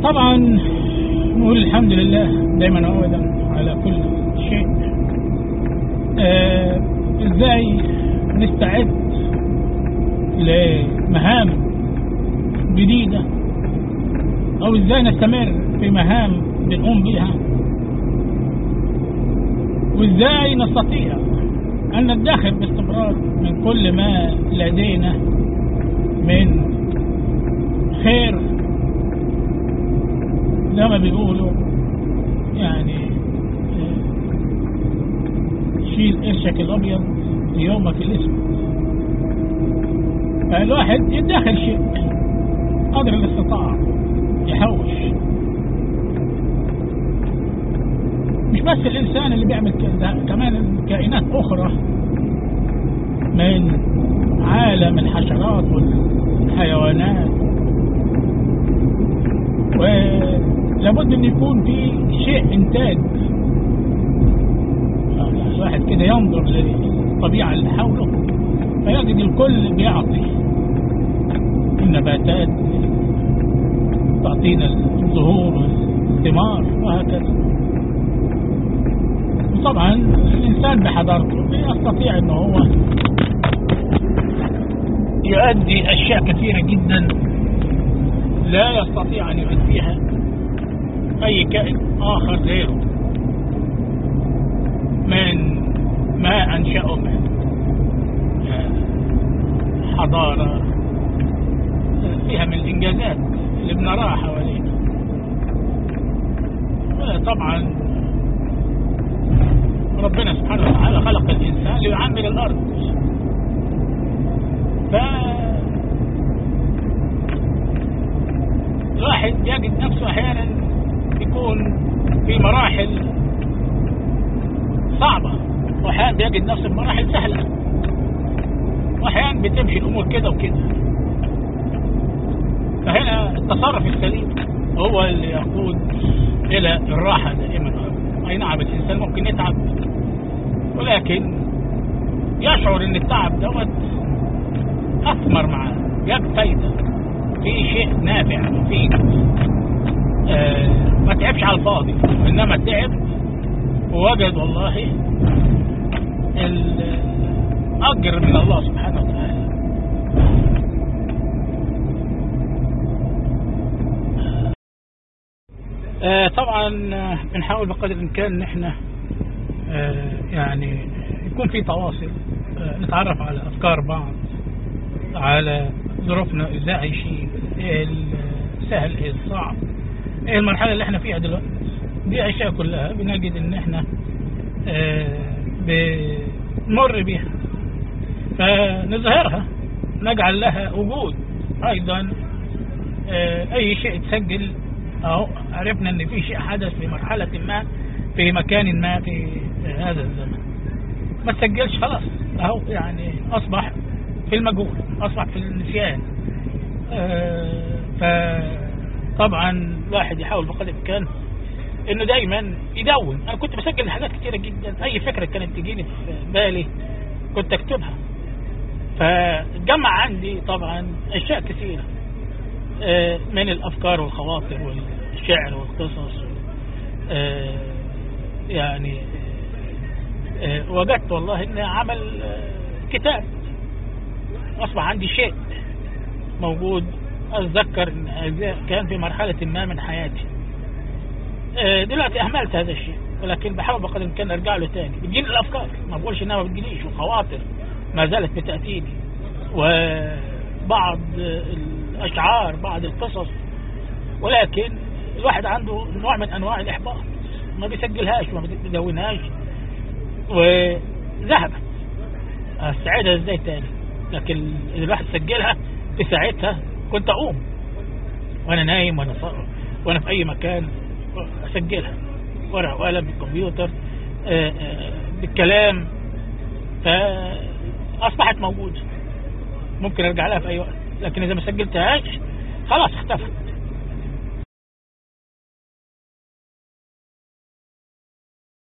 طبعا نقول الحمد لله دايما وابدا على كل شيء. ازاي نستعد لمهام جديدة او ازاي نستمر في مهام بنقوم بها، وازاي نستطيع ان ندخر باستمرار من كل ما لدينا من خير، زي ما بيقولوا يعني شيل قرشك الابيض ليومك الاسود. فالواحد يدخل شيء قدر الاستطاعة، يحوش. مش بس الانسان اللي بيعمل كده، كمان كائنات اخرى من عالم الحشرات والحيوانات. ولابد ان يكون في شيء انتاج. الواحد كده ينظر للطبيعة اللي حوله فيجد الكل بيعطي. النباتات تعطينا الزهور والثمار وهكذا. وطبعا الانسان بحضارته يستطيع انه هو يؤدي اشياء كثيرة جدا لا يستطيع ان يؤديها اي كائن اخر غيره، من ما انشأه من حضارة فيها من الانجازات اللي بنراها حوالينا. طبعا ربنا سبحانه وتعالى خلق الانسان ليعمر الارض، الواحد يجد نفسه احيانا يكون في مراحل صعبة، واحيانا يجد نفسه في مراحل سهلة، واحيانا بتمشي الامور كده وكده. فهنا التصرف السليم هو اللي يقود الى الراحة دائما. اي نعم الانسان ممكن يتعب، ولكن يشعر ان التعب دوت اثمر معاه، جاب فايدة، في شيء نافع مفيد. ما تعبش على الفاضي، انما تعب ووجد والله الاجر من الله سبحانه وتعالى. طبعا بنحاول بقدر الامكان ان احنا يعني يكون في تواصل، نتعرف على افكار بعض، على ظروفنا، ازاي عايشين، ايه السهل ايه الصعب، ايه المرحله اللي احنا فيها دلوقتي. دي اشياء كلها بنجد ان احنا بنمر بيها، فنظهرها، نجعل لها وجود ايضا. اي شيء تسجل اهو، عرفنا ان في شيء حدث في مرحله ما في مكان ما في هذا الزمن. ما تسجلش خلاص اهو، يعني اصبح في المجهول، اصبح في النسيان. فطبعا الواحد يحاول بقدر الامكان انه دايما يدون. انا كنت بسجل حاجات كتيره جدا، اي فكره كانت تجيني في بالي كنت اكتبها، فجمع عندي طبعا اشياء كثيره من الافكار والخواطر والشعر والقصص. يعني وجدت والله ان عمل كتاب، اصبح عندي شيء موجود. اتذكر ان كان في مرحله ما من حياتي. دلوقتي اهملت هذا الشيء، ولكن بحاول بقدر الامكان ارجع له تاني. بتجيني الافكار، ما بقولش انها ما بتجينيش، وخواطر ما زالت بتاتيني، وبعض الاشعار، بعض القصص، ولكن الواحد عنده نوع من انواع الاحباط، ما بيسجلهاش، ما بيدونهاش، وذهبت. استعيدها ازاي تاني؟ لكن الواحد سجلها في ساعتها كنت اقوم وانا نايم وانا صائم وانا في اي مكان اسجلها، ورقه وقلم، بالكمبيوتر، بالكلام. فاصبحت موجوده، ممكن ارجع لها في اي وقت. لكن اذا ما سجلتهاش خلاص اختفت.